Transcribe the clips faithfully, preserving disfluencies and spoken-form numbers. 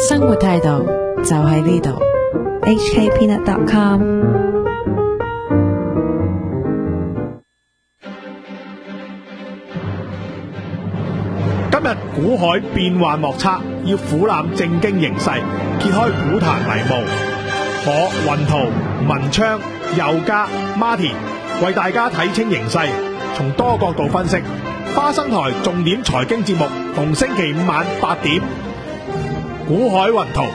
生活態度就喺呢度。H K Peanut dot com。 今日股海變幻莫測，要俯瞰正經形勢，揭開股壇迷霧。我雲圖、文昌、佑嘉、Martin 為大家睇清形勢，從多角度分析。花生台重點財經節目，逢星期五晚八點，股海雲圖。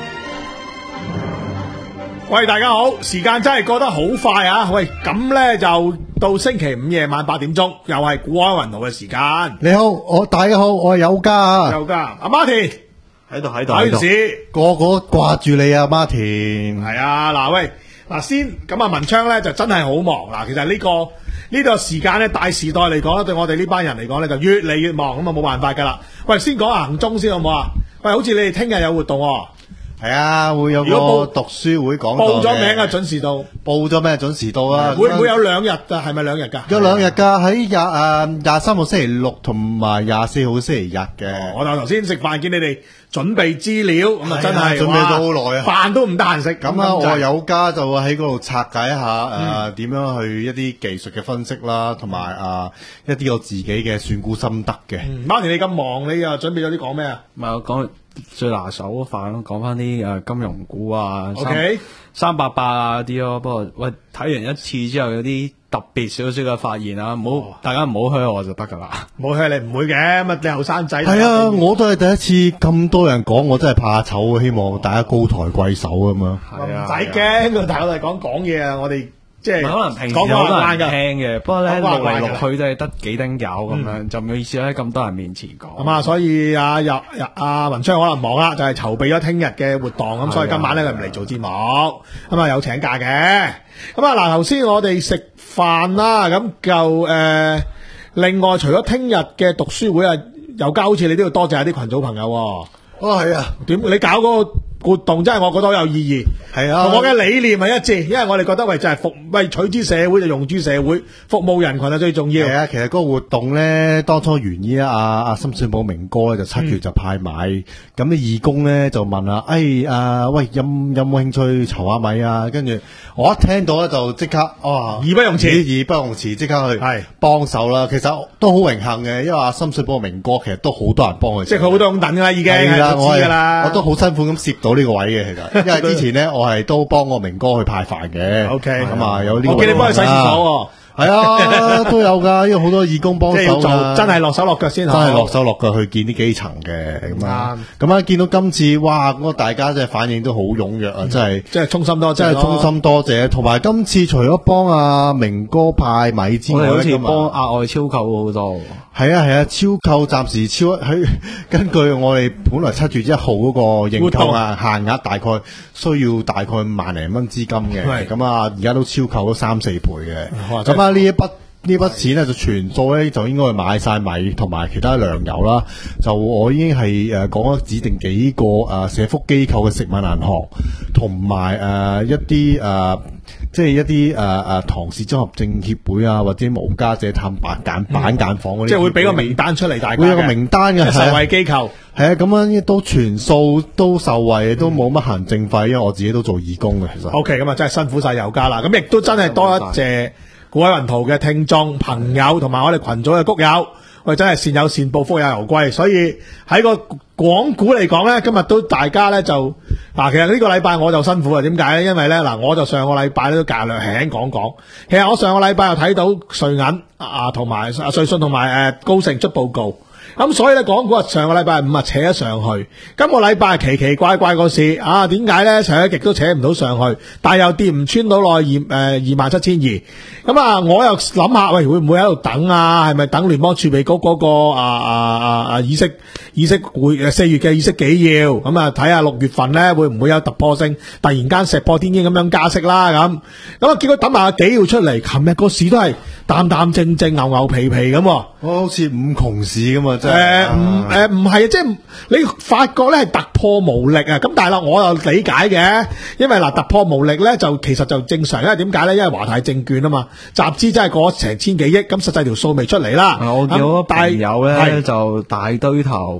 喂，大家好，時間真係過得好快啊！喂，咁呢就到星期五夜晚八點鐘，又係股海雲圖嘅時間。 你好，我大家好，我係有家啊， 佑嘉，阿 Martin 喺度喺度喺度， 市個個掛住你啊 ，Martin。 係啊，嗱喂，嗱先咁啊，文昌呢就真係好忙嗱。其實呢、這個呢、這個時間呢，大時代嚟講咧，對我哋呢班人嚟講呢，就越嚟越忙，咁啊冇辦法噶啦。喂，先講下行蹤先好唔好啊？喂，好似你哋聽日有活動喎。 係啊，會有個讀書會講報咗名啊，準時到。報咗名準時到啊。 會唔會有兩日噶？係咪兩日噶？ 有兩日噶，喺廿誒廿三號星期六同埋廿四號星期日嘅。 哦、我頭頭先食飯見你哋準備資料，咁啊真係準備咗好耐啊， 飯都唔得閒食。 咁啊，我有家就會喺嗰度拆解一下誒點、嗯呃、樣去一啲技術嘅分析啦，同埋啊一啲我自己嘅選股心得嘅。 嗯、Martin 你咁忙，你又準備咗啲講咩啊？ 唔係我講最拿手嗰範咯，講翻啲誒金融股啊， 三三八八啊啲咯。不過喂，睇完一次之後有啲特別少少嘅發現啊，唔好、哦、大家唔好噓我就得噶啦。 唔好噓你唔會嘅，乜你後生仔。 係啊，我都係第一次咁多人講，我真係怕醜啊！希望大家高抬貴手咁樣。 係啊，唔使驚，大家嚟講講嘢啊，我哋。即係可能平時好多人聽嘅，不過咧錄嚟錄去都係得幾丁友咁樣，嗯、就唔好意思喺咁多人面前講。 咁啊，所以啊，入入阿文昌可能忙啦，就係籌備咗聽日嘅活動，咁所以今晚咧佢唔嚟做節目，咁啊有請假嘅。咁啊嗱，頭先我哋食飯啦，咁就誒、呃，另外除咗聽日嘅讀書會啊，有家好似你都要多謝下啲群組朋友。哦，係啊，點你搞嗰個活動真係我覺得好有意義，係啊，同我嘅理念係一致，因為我哋覺得喂就係服為取之社會就用之社會，服務人群係最重要。係啊， 其實嗰個活動咧，當初原意啊，阿阿深水埗明哥咧就七月就派米，咁、嗯、啲義工咧就問啊，哎啊喂，有有冇興趣籌下米啊？跟住我一聽到咧就即刻哦，義不容辭，義不容辭，即刻去係幫手啦。其實都好榮幸嘅，因為阿深水埗明哥其實都好多人幫佢，即係佢好多咁等噶啦，已經係啦，我知噶啦，我都好辛苦咁攝到呢個位嘅，其實，因為之前咧我係都幫我明哥去派飯嘅。O K， 咁啊有呢個，我見你幫佢洗廁所，係啊都有噶，因為好多義工幫手，即係要做，真係落手落腳先，真係落手落腳去見啲基層嘅咁啊。咁啊見到今次哇，咁大家真係反應都好踴躍啊，真係，即係衷心多謝，真係衷心多謝。同埋今次除咗幫阿明哥派米之外，好似幫額外超購好多。係啊係啊，超購暫時超喺根據我哋本來七月一號嗰個認購啊限額大概需要大概萬零蚊資金嘅，咁啊而家都超購咗三四倍嘅，咁啊呢一筆呢筆錢咧就全數咧就應該去買晒米同埋其他糧油啦。就我已經係誒講咗指定幾個誒社福機構嘅食物銀行同埋誒一啲誒。呃即係一啲誒誒唐氏綜合症協會啊，或者無家者探板間板間房嗰啲，即係會俾個名單出嚟，大家會有個名單嘅受惠機構。係啊，咁樣都全數都受惠，都冇乜行政費，因為我自己都做義工嘅。其實 O K， 咁啊真係辛苦晒有家啦。咁亦都真係多一謝股海雲圖嘅聽眾朋友同埋我哋群組嘅谷友。喂，真係善有善報，福有攸歸，所以喺個港股嚟講咧，今日都大家咧就嗱，其實呢個禮拜我就辛苦啊，點解咧？因為咧嗱，我就上個禮拜咧都略略輕輕講講，其實我上個禮拜又睇到瑞銀啊同埋啊瑞信同埋誒高盛出報告。咁所以咧，港股啊上個禮拜五啊扯咗上去，今個禮拜奇奇怪怪個事啊，點解咧扯極都扯唔到上去，但係又跌唔穿到落二誒二萬七千二，咁啊我又諗下，喂會唔會喺度等啊？係咪等聯邦儲備局嗰個啊啊啊啊議息議息會誒四月嘅議息紀要？咁啊睇下六月份咧會唔會有突破性，突然間石破天驚咁樣加息啦咁，咁啊結果等埋個紀要出嚟，琴日個市都係淡淡正正牛牛皮皮咁，哦好似五窮市咁啊！誒唔誒唔係，即係你發覺咧係突破無力啊！咁但係啦，我又理解嘅，因為嗱突破無力咧就其實就正常，因為點解咧？因為華泰證券啊嘛，集資真係過咗成千幾億，咁實際條數未出嚟啦。 我見到朋友咧就大堆頭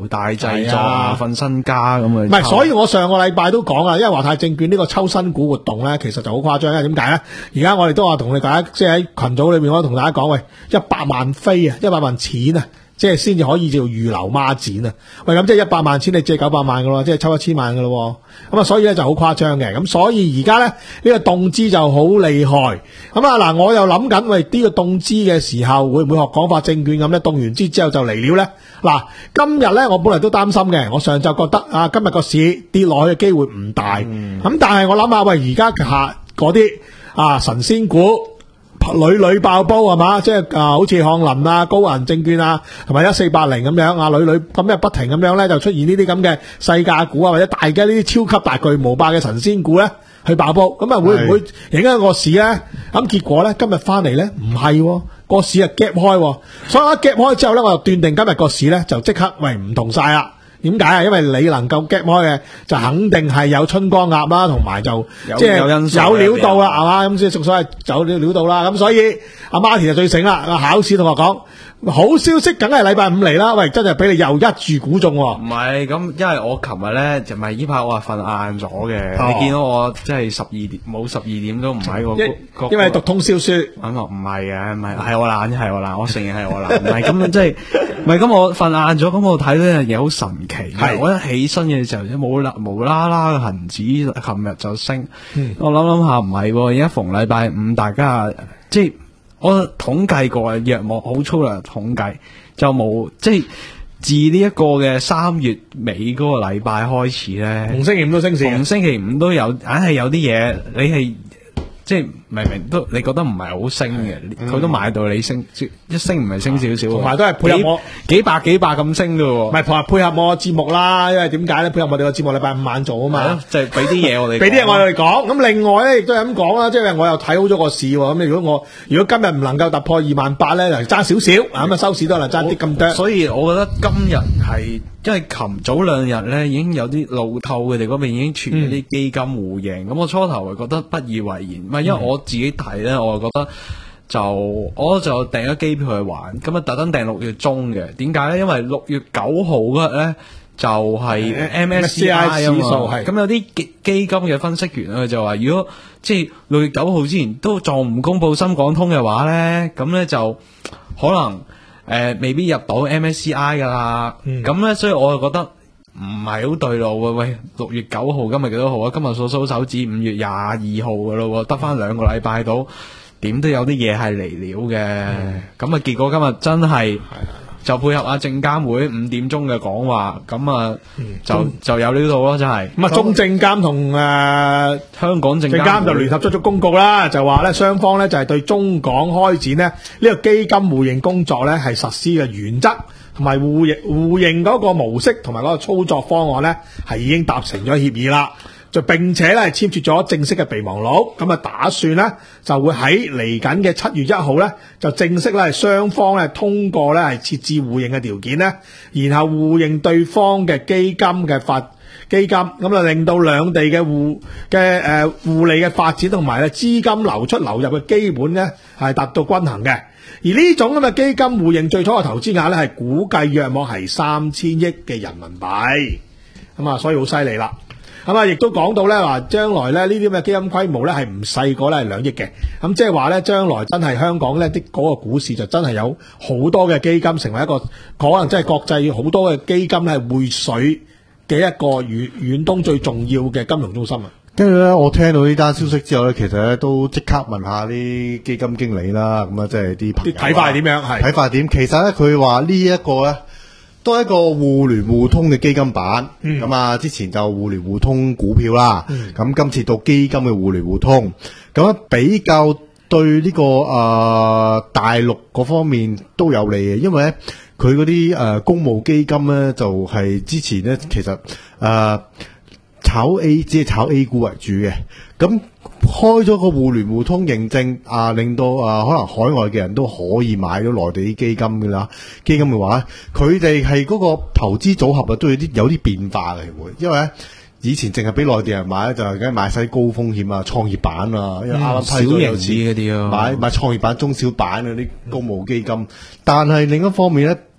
豪大製作啊，瞓身家咁啊。 唔係，所以我上個禮拜都講啦，因為華泰證券呢個抽新股活動咧，其實就好誇張。因為點解咧？而家我哋都話同你大家，即係喺群組裏面，我同大家講，喂，一百萬飛啊，一百萬錢啊！即係先至可以叫預留孖展啊！喂，咁即係一百萬錢你借九百萬噶咯，即係抽一千萬噶咯。咁啊，所以咧就好誇張嘅。咁所以而家咧呢、呢個凍資就好厲害。咁啊嗱，我又諗緊，喂，呢個凍資嘅時候會唔會學廣發證券咁咧？凍完資之後就嚟了咧？嗱，今日咧我本來都擔心嘅，我上晝覺得啊，今日個市跌落去嘅機會唔大。咁、嗯、但係我諗下，喂，而家下嗰啲啊神仙股。屢屢爆煲係嘛，即係啊，好似漢林啊、高銀證券啊，同埋一四八零咁樣啊，屢屢咁又不停咁樣咧，就出現呢啲咁嘅細價股啊，或者大嘅呢啲超級大巨無霸嘅神仙股咧，去爆煲，咁啊會唔會影響個市咧？咁結果咧，今日翻嚟咧唔係個市啊夾開，所以一夾開之後咧，我就斷定今日個市咧就即刻喂唔同晒啦。點解啊？因為你能夠 gap 開嘅，就肯定係有春光鴨啦，同埋就即係有料到啦，係嘛？咁即係所謂有料料到啦。咁所以阿 Martin 就最醒啦。考試同學講，好消息梗係禮拜五嚟啦。喂，真係俾你又一注估中。 唔係咁，因為我琴日咧就咪呢排我係瞓晏咗嘅。 哦、 你見到我即係十二點冇十二點都唔喺個， 因為讀通宵書。 咁啊唔係嘅，唔係係我懶，係我懶，我承認係我懶。唔係咁即係，唔係咁我瞓晏咗，咁我睇到一樣嘢好神奇。係，我一起身嘅時候，冇啦無啦啦嘅恒指，琴日就升。嗯、我諗諗下唔係，而家逢禮拜五，大家即係我統計過啊，約莫好粗略統計就冇，即係自呢一個嘅三月尾嗰個禮拜開始咧， 逢星期五都升市， 逢星期五都有，硬係有啲嘢你係。即係明明都你覺得唔係好升嘅，佢、嗯、都買到你升，一升唔係升少少， 同埋都係配合我幾百幾百咁升嘅喎。 唔係配合配合我節目啦，因為點解咧？配合我哋個節目禮拜五晚做啊嘛， 就係俾啲嘢我哋， 俾啲嘢我哋講。咁另外咧，亦都係咁講啦，即係我又睇好咗個市喎。咁如果我如果今日唔能夠突破二萬八咧，就爭少少，咁啊收市都係爭啲咁多。 所以我覺得今日係。因為琴早兩日咧已經有啲路透，佢哋嗰邊已經傳咗啲基金互認，咁、嗯、我初頭係覺得不以為然，唔係因為我自己睇咧，我就覺得就我就訂咗機票去玩，咁啊特登訂六月中嘅，點解咧？因為六月九號嗰日咧就係 M S C I 指數係，咁有啲基基金嘅分析員咧就話，如果即係六月九號之前都仲唔公布深港通嘅話咧，咁咧就可能。誒、呃，未必入到 M S C I 噶啦，咁、嗯、咧，所以我就覺得唔係好對路喎。喂，六月九號今日幾多號啊？今日數數手指五月廿二號噶咯，得翻兩個禮拜到，點都有啲嘢係嚟料嘅。咁、嗯、啊，結果今日真係就配合阿證監會五點鐘嘅講話，咁啊、嗯、就就有料到咯，真係。咁啊，中證監同誒香港證監就聯合出咗公告啦，就話咧雙方咧就係、是、對中港開展咧呢、這個基金互認工作咧係實施嘅原則同埋互認互認嗰個模式同埋嗰個操作方案咧係已經達成咗協議啦。就並且咧簽署咗正式嘅備忘錄，咁啊打算咧就會喺嚟緊嘅七月一號咧就正式咧雙方咧通過咧係設置互認嘅條件咧，然後互認對方嘅基金嘅發基金，咁啊令到兩地嘅互嘅誒互利嘅發展同埋咧資金流出流入嘅基本咧係達到均衡嘅。而呢種咁嘅基金互認最初嘅投資額咧係估計約莫係三千億嘅人民幣，咁啊所以好犀利啦。咁啊，亦都講到咧，話將來咧呢啲咁嘅基金規模咧係唔細過咧係兩億嘅，咁即係話咧將來真係香港咧啲嗰個股市就真係有好多嘅基金成為一個可能真係國際好多嘅基金係匯水嘅一個遠遠東最重要嘅金融中心啊！ 跟住咧，我聽到呢單消息之後咧，其實咧都即刻問下啲基金經理啦，咁啊即係啲朋友啲睇法係點樣？係睇法點？其實咧佢話呢一個咧。都係一個互聯互通嘅基金版，咁、嗯、啊之前就互聯互通股票啦，咁、嗯、今次到基金嘅互聯互通，咁比較對呢、這個誒、呃、大陸嗰方面都有利嘅，因為咧佢嗰啲誒公募基金咧就係、是、之前咧其實誒、呃、炒 A 只係炒 A 股為主嘅，咁。開咗個互聯互通認證啊，令到啊可能海外嘅人都可以買到內地啲基金㗎啦。基金嘅話，佢哋係嗰個投資組合啊，都有啲有啲變化嘅會，因為咧以前淨係俾內地人買咧，就係梗係買晒高風險啊、創業板啊，因為啱啱批咗有錢啲啊， 買買創業板、中小板嗰啲公募基金。但係另一方面咧，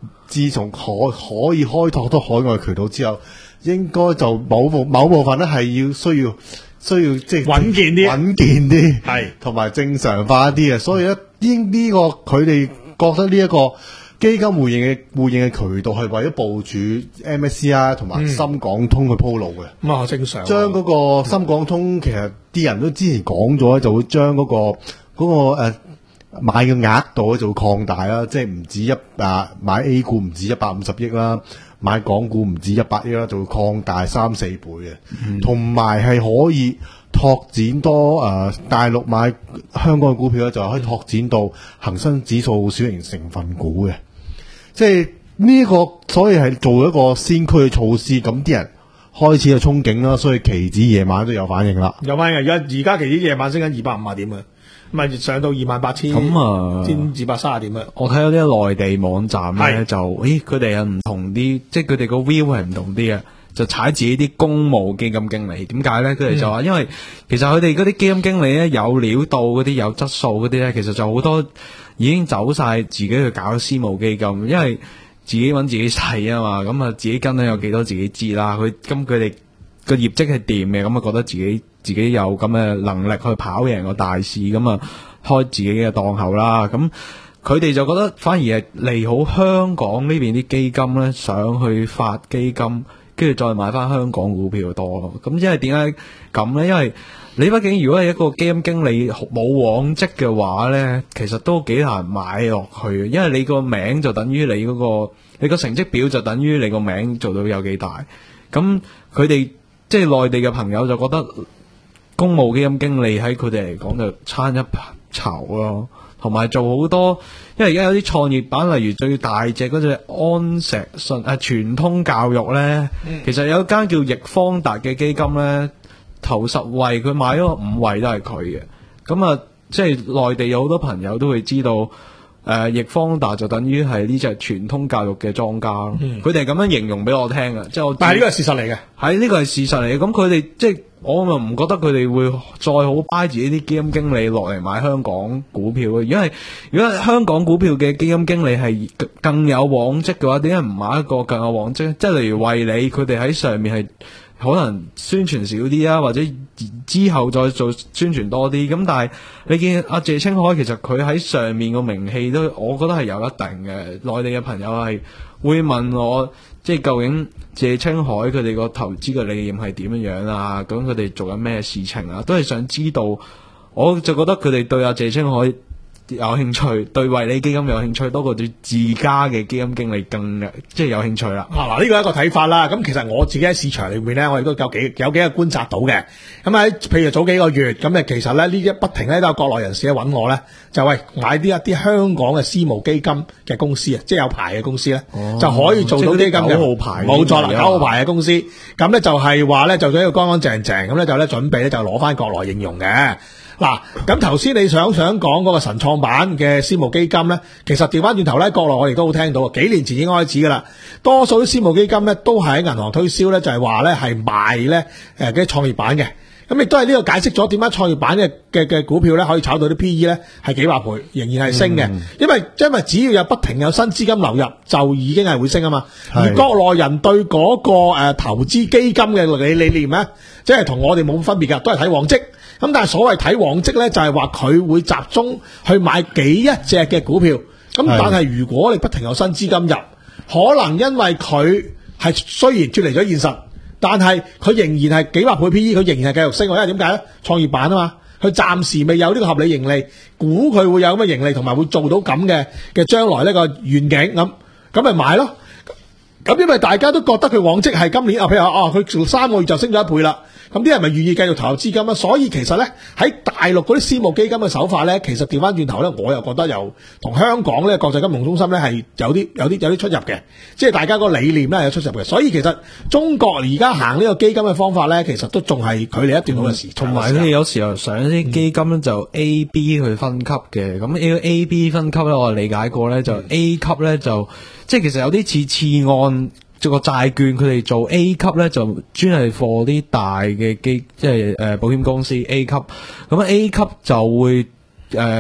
自從可可以開拓到海外渠道之後，應該就某部某部分咧係要需要需要即係穩健啲， 穩健啲， 係同埋正常化啲嘅。所以咧，呢呢個佢哋覺得呢一個基金互認嘅互認嘅渠道係為咗部署 M S C I 同埋深港通去鋪路嘅。 咁啊、嗯，正常。 將嗰個深港通，其實啲人都之前講咗，就會將嗰、嗰個嗰、嗰個誒、呃、買嘅額度咧就會擴大啦，即係唔止一啊買 A 股唔止一百五十億啦，買港股唔止一百億啦，就會擴大三四倍嘅，同埋係可以拓展多誒、呃、大陸買香港嘅股票咧，就可以拓展到恒生指數小型成分股嘅。即係呢個，所以係做一個先驅嘅措施，咁啲人開始有憧憬啦，所以期指夜晚都有反應啦。 有反應，而家而家期指夜晚升緊二百五十點啊，咪上到二萬八千， 咁啊， 千二百三十點啊。 我睇有啲內地網站咧，就咦佢哋有唔同啲，即係佢哋個 view 係唔同啲嘅，就踩自己啲公募基金經理。點解咧？佢哋就話，因為其實佢哋嗰啲基金經理咧有料到嗰啲有質素嗰啲咧，其實就好多。已經走晒自己去搞私募基金，因為自己揾自己使啊嘛，咁啊自己跟咧有幾多自己知啦。佢咁佢哋個業績係掂嘅，咁啊覺得自己自己有咁嘅能力去跑贏個大市，咁啊開自己嘅檔口啦。咁佢哋就覺得反而係利好香港呢邊啲基金咧，上去發基金，跟住再買翻香港股票多咯。咁因為點解咁咧？因為你畢竟如果係一個基金經理冇往績嘅話咧，其實都幾難買落去，因為你個名就等於你嗰個，你個成績表就等於你個名做到有幾大。咁佢哋即係內地嘅朋友就覺得公募基金經理喺佢哋嚟講就差一籌咯，同埋做好多，因為而家有啲創業板，例如最大隻嗰隻安石信誒全通教育咧，嗯、其實有一間叫易方達嘅基金咧。頭十位佢買咗五位都係佢嘅，咁啊，即係內地有好多朋友都會知道，誒、呃，易方達就等於係呢隻全通教育嘅莊家咯。佢哋係咁樣形容俾我聽嘅，即係我。但係呢個係事實嚟嘅，係呢個係事實嚟嘅。咁佢哋即係我又唔覺得佢哋會再好 buy 自己啲基金經理落嚟買香港股票嘅。如果係如果係香港股票嘅基金經理係更有往績嘅話，點解唔買一個更有往績？即係例如惠理，佢哋喺上面係。可能宣傳少啲啊，或者之後再做宣傳多啲。咁但係你見阿謝清海其實佢喺上面個名氣都，我覺得係有一定嘅。內地嘅朋友係會問我，即係究竟謝清海佢哋個投資嘅理念係點樣樣啊？咁佢哋做緊咩事情啊？都係想知道。我就覺得佢哋對阿謝清海有興趣，對惠理基金有興趣多過對自家嘅基金經理更即係有興趣啦。 啊嗱，呢個係一個睇法啦。咁其實我自己喺市場裏面咧，我亦都有幾有幾個觀察到嘅。咁喺譬如早幾個月咁，誒其實咧呢一不停咧都有國內人士咧揾我咧，就喂買啲一啲香港嘅私募基金嘅公司啊，即係有牌嘅公司咧，哦、就可以做到基金嘅九號牌，冇錯啦，九號牌嘅公司。咁咧就係話咧，就做一個乾乾淨淨咁咧，就咧準備咧就攞翻國內應用嘅。嗱，咁頭先你想想講嗰個神創板嘅私募基金咧，其實調翻轉頭咧，國內我哋都好聽到，幾年前已經開始噶啦。多數啲私募基金咧都係喺銀行推銷咧，就係話咧係賣咧誒啲創業板嘅。咁亦都係呢個解釋咗點解創業板嘅嘅嘅股票咧可以炒到啲 P E 咧係幾百倍，仍然係升嘅。嗯、因為因為只要有不停有新資金流入，就已經係會升啊嘛。是而國內人對嗰個誒投資基金嘅理理念咧，即係同我哋冇分別噶，都係睇往績。咁但係所謂睇往績咧，就係話佢會集中去買幾一隻嘅股票。咁但係如果你不停有新資金入，可能因為佢係雖然脫離咗現實，但係佢仍然係幾百倍 P E， 佢仍然係繼續升。因為點解咧？創業板啊嘛，佢暫時未有呢個合理盈利，估佢會有咁嘅盈利，同埋會做到咁嘅嘅將來呢個願景咁，咁咪買咯。咁因為大家都覺得佢往績係今年啊，譬如話哦，佢做三個月就升咗一倍啦。咁啲人咪願意繼續投入資金啊？所以其實咧喺大陸嗰啲私募基金嘅手法咧，其實調翻轉頭咧，我又覺得又同香港咧國際金融中心咧係有啲有啲有啲出入嘅，即係大家個理念咧有出入嘅。所以其實中國而家行呢個基金嘅方法咧，其實都仲係距離一段好嘅時。 同埋佢有時候上啲基金咧就 A、B 去分級嘅，咁 A、A、B 分級咧，我理解過咧就 A 級咧就即係其實有啲似次按。做個債券，佢哋做 A 級咧，就專係貨啲大嘅基，即係誒保險公司 A 級。咁 A 級就會誒、呃、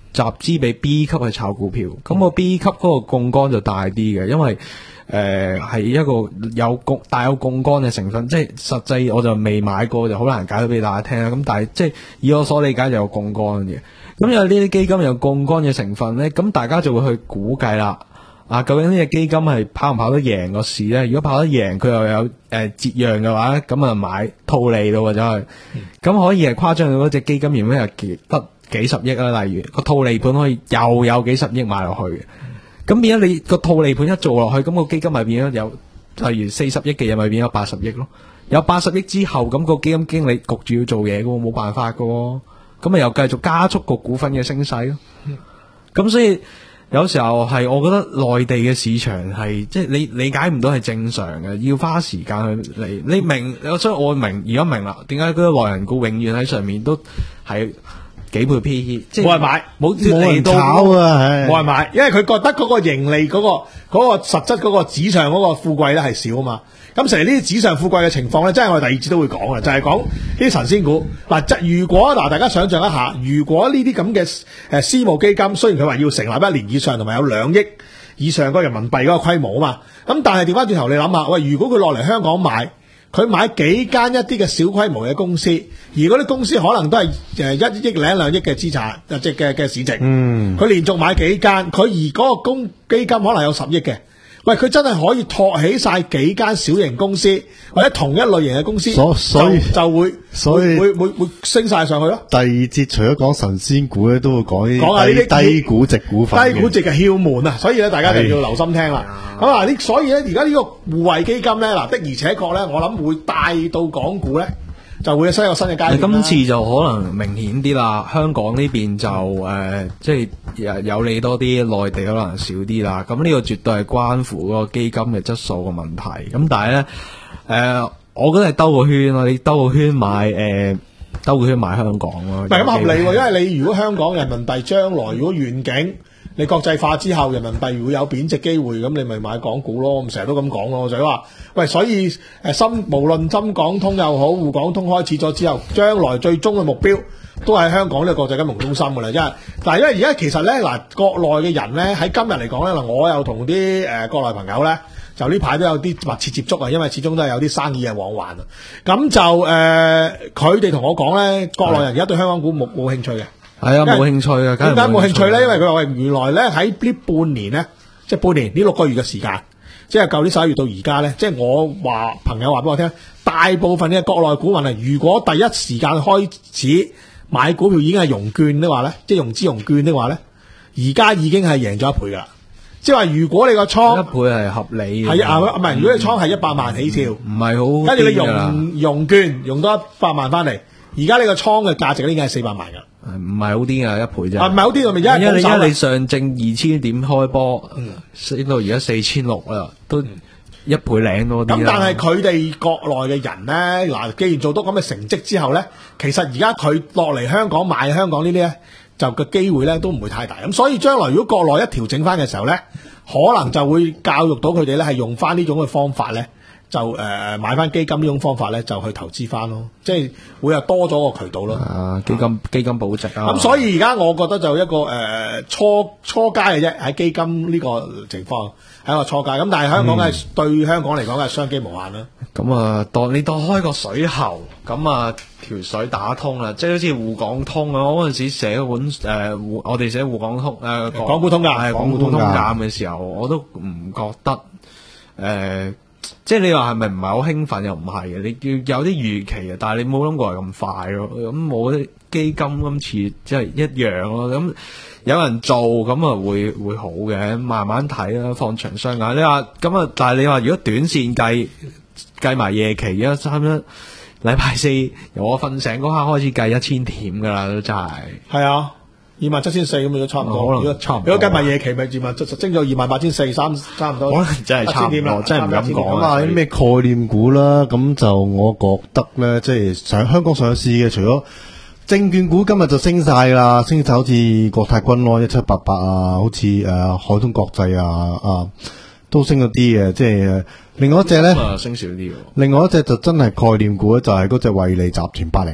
集資俾 B 級去炒股票，咁個 B 級嗰個槓桿就大啲嘅，因為誒係、呃、一個有槓帶有槓桿嘅成分，即係實際我就未買過，就好難解釋俾大家聽啦。咁但係即係以我所理解就有槓桿嘅，咁有呢啲基金有槓桿嘅成分咧，咁大家就會去估計啦。啊，究竟呢隻基金係跑唔跑得贏個市咧？如果跑得贏，佢又有誒、呃、折讓嘅話，咁啊買套利咯，或者係咁可以係誇張到嗰隻基金原本係得幾十億啦，例如個套利盤可以又有幾十億買落去嘅，咁變咗你個套利盤一做落去，咁、個基金咪變咗有例如四十億嘅嘢咪變咗八十億咯，有八十億之後，咁、個基金經理焗住要做嘢嘅喎，冇辦法嘅喎，咁咪又繼續加速個股份嘅升勢咯，咁所以。有時候係，我覺得內地嘅市場係即係你理解唔到係正常嘅，要花時間去嚟。你明，所以我明而家明啦，點解嗰個內人股永遠喺上面都係幾倍 P E， 即係冇人買， 冇冇人炒啊， 冇人買，因為佢覺得嗰個盈利嗰、嗰個嗰、嗰個實質嗰個紙上嗰個富貴咧係少啊嘛。咁成日呢啲紙上富貴嘅情況咧，真係我哋第二節都會講嘅，就係講呢啲神仙股。嗱，即如果嗱，大家想象一下，如果呢啲咁嘅誒私募基金，雖然佢話要成立一年以上，同埋有兩億以上個人民幣嗰個規模啊嘛，咁但係調翻轉頭你諗下，喂，如果佢落嚟香港買，佢買幾間一啲嘅小規模嘅公司，而嗰啲公司可能都係誒一億零兩億嘅資產，即係嘅嘅市值，嗯，佢連續買幾間，佢而嗰個公基金可能有十億嘅。喂，佢真係可以托起晒幾間小型公司，或者同一類型嘅公司， 所所以就，就會所以會會會升晒上去咯。 第二節除咗講神仙股咧，都會講啲講下呢啲低估值股份， 低估值嘅竅門啊！所以咧，大家就要留心聽啦。咁啊，呢所以咧，而家呢個互惠基金咧，嗱的而且確咧，我諗會帶到港股咧。就會有一個新嘅階段。 今次就可能明顯啲啦，香港呢邊就誒、呃，即係有利多啲，內地可能少啲啦。咁呢個絕對係關乎嗰個基金嘅質素嘅問題。咁但係咧，誒、呃，我覺得係兜個圈咯，你兜個圈買誒，兜、呃、個圈買香港咯。唔係咁合理喎， 因為你如果香港人民幣將來如果遠景。你國際化之後，人民幣會有貶值機會，咁你咪買港股咯。咁成日都咁講咯，就係話，喂，所以誒深無論深港通又好，滬港通開始咗之後，將來最終嘅目標都係香港呢個國際金融中心㗎啦。因為嗱，因為而家其實咧嗱，國內嘅人咧喺今日嚟講咧嗱，我又同啲誒國內朋友咧，就呢排都有啲密切接觸啊，因為始終都係有啲生意嘅往還啊。咁就誒，佢哋同我講咧，國內人而家對香港股冇冇興趣嘅。 係啊，冇興趣啊， 點解冇興趣咧？因為佢話原來咧喺呢半年咧，即係半年呢六個月嘅時間，即係舊年十一月到而家咧，即係我話朋友話俾我聽，大部分嘅國內股民啊，如果第一時間開始買股票已經係融券的話咧，即係融資融券的話咧，而家已經係贏咗一倍噶啦。即係話如果你個倉一倍係合理嘅， 係啊，唔係如果你倉係一百萬起跳， 唔係好， 跟住你融融券融多一百萬翻嚟，而家你個倉嘅價值已經係四百萬噶。 唔係好啲㗎，一倍啫。 啊，唔係好啲，係咪？因為因為因為你上證二千點開波，升、嗯、到而家四千六啦，都一倍零多啲。咁但係佢哋國內嘅人咧，嗱，既然做到咁嘅成績之後咧，其實而家佢落嚟香港買香港呢啲咧，就個機會咧都唔會太大。咁所以將來如果國內一調整翻嘅時候咧，可能就會教育到佢哋咧，係用翻呢種嘅方法咧。就誒、呃、買翻基金呢種方法咧，就去投資翻咯，即係會有多咗個渠道咯。啊，基金、啊、基金保值啊。咁所以而家我覺得就一個誒、呃、初初階嘅啫，喺基金呢個情況係一個初階。咁但係香港係、嗯、對香港嚟講係商機無限啦。咁啊，當你當開個水喉，咁啊條水打通啦，即係好似滬港通啊。我嗰陣時寫本誒、呃、我哋寫滬港通誒、呃、港股通㗎，係港股通鑑嘅時候，我都唔覺得誒。呃即係你話係咪唔係好興奮又唔係嘅，你要有啲預期啊，但係你冇諗過係咁快咯。咁我啲基金今次即係一樣咯。咁有人做咁啊會會好嘅，慢慢睇啦，放長雙眼。你話咁啊，但係你話如果短線計計埋夜期，而家三一禮拜四由我瞓醒嗰刻開始計一千點噶啦，都真係係啊。二萬七千四咁樣都差唔多，可能差唔多。如果計埋夜期咪二萬，升咗二萬八千四，三差唔多。可能真係差唔多，真係唔敢講。咁啊，啲咩概念股啦，咁就我覺得咧，即係上香港上市嘅，除咗證券股今日就升晒啦，升晒好似國泰君安一七八八啊，好似誒、呃、海通國際啊啊，都升咗啲嘅。即係另外一隻咧、嗯，升少啲。另外一隻就真係概念股咧，就係嗰隻惠理集團八零六。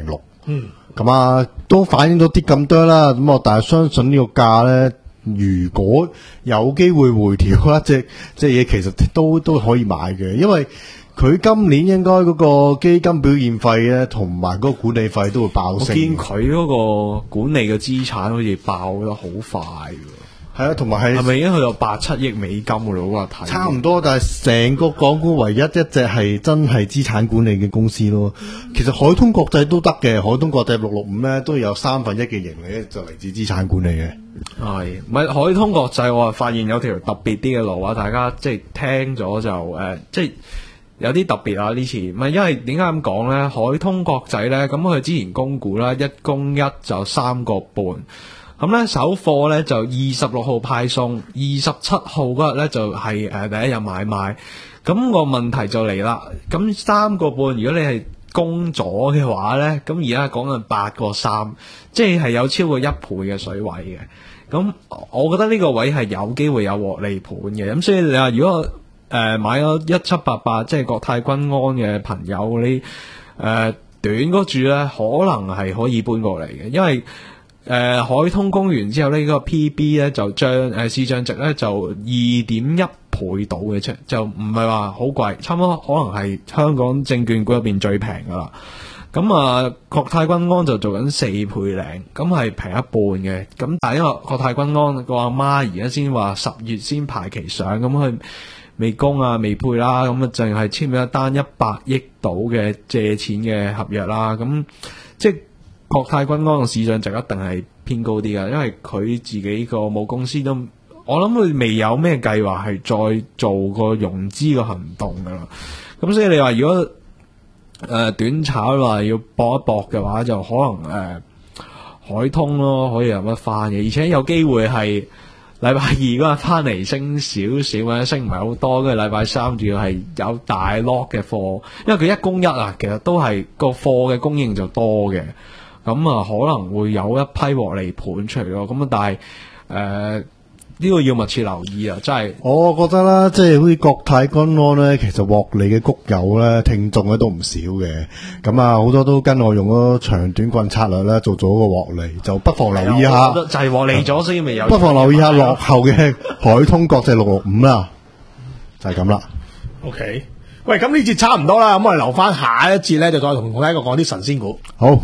嗯， 咁啊都反映咗啲咁多啦。咁我但係相信呢個價咧，如果有機會回調啦，即即嘢其實都都可以買嘅，因為佢今年應該嗰個基金表現費咧，同埋嗰個管理費都會爆升。 我見佢嗰個管理嘅資產好似爆得好快喎。 係啊，同埋係係咪已經去到八七億美金噶咯？我睇差唔多，但係成個港股唯一一隻係真係資產管理嘅公司咯。其實海通國際都得嘅，海通國際六六五咧都有三分一嘅盈利咧，就嚟自資產管理嘅。 係，唔係海通國際？我係發現有條特別啲嘅路啊！大家即係聽咗就誒、呃，即係有啲特別啊！呢次唔係因為點解咁講咧？海通國際咧，咁佢之前供股啦，一供一就三個半。咁咧首貨咧就二十六號派送，二十七號嗰日咧就係、是、誒、呃、第一日買賣。咁、那個問題就嚟啦。咁三個半，如果你係供咗嘅話咧，咁而家講緊八個三，即係係有超過一倍嘅水位嘅。咁我覺得呢個位係有機會有獲利盤嘅。咁所以你話如果誒、呃、買咗一七八八，即係國泰君安嘅朋友，你誒、呃、短嗰注咧，可能係可以搬過嚟嘅，因為。誒、呃、海通供完之後呢、呢個 P B 咧就將誒、呃、市賬值咧就二點一倍到嘅，出就唔係話好貴，差唔多可能係香港證券股入邊最平噶啦。咁啊，國泰君安就做緊四倍零，咁係平一半嘅。咁但係因為國泰君安個阿媽而家先話十月先排期上，咁佢未供啊未配啦，咁啊淨係簽咗一單一百億到嘅借錢嘅合約啦，咁即係。國泰君安嘅市賬值一定係偏高啲㗎，因為佢自己個母公司都，我諗佢未有咩計劃係再做個融資嘅行動㗎啦。咁所以你話如果誒、呃、短炒話要搏一搏嘅話，就可能誒、呃、海通咯，可以有乜翻嘅，而且有機會係禮拜二嗰日翻嚟升少少或者升唔係好多，跟住禮拜三仲要係有大 lock 嘅貨，因為佢一供一啊，其實都係個貨嘅供應就多嘅。咁啊，可能會有一批獲利盤出嚟咯。咁啊，但係誒呢個要密切留意啊！真係， 我覺得啦，即係好似國泰君安咧，其實獲利嘅谷友咧，聽眾咧都唔少嘅。咁啊，好多都跟我用咗長短棍策略咧，做咗個獲利，就不妨留意下。 就係獲利咗，所以未有。 不妨留意下落後嘅海通國際六六五啦，就係咁啦。 OK，喂，咁呢節差唔多啦，咁我哋留翻下一節咧，就再同大家講啲神仙股。 好。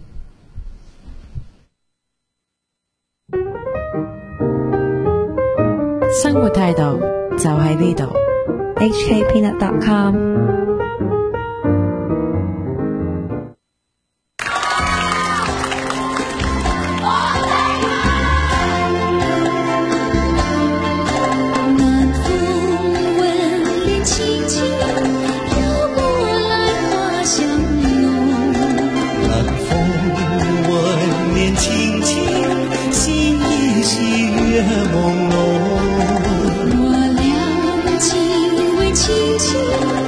生活態度就喺呢度 ，H K Peanut dot com。 我俩紧偎亲亲。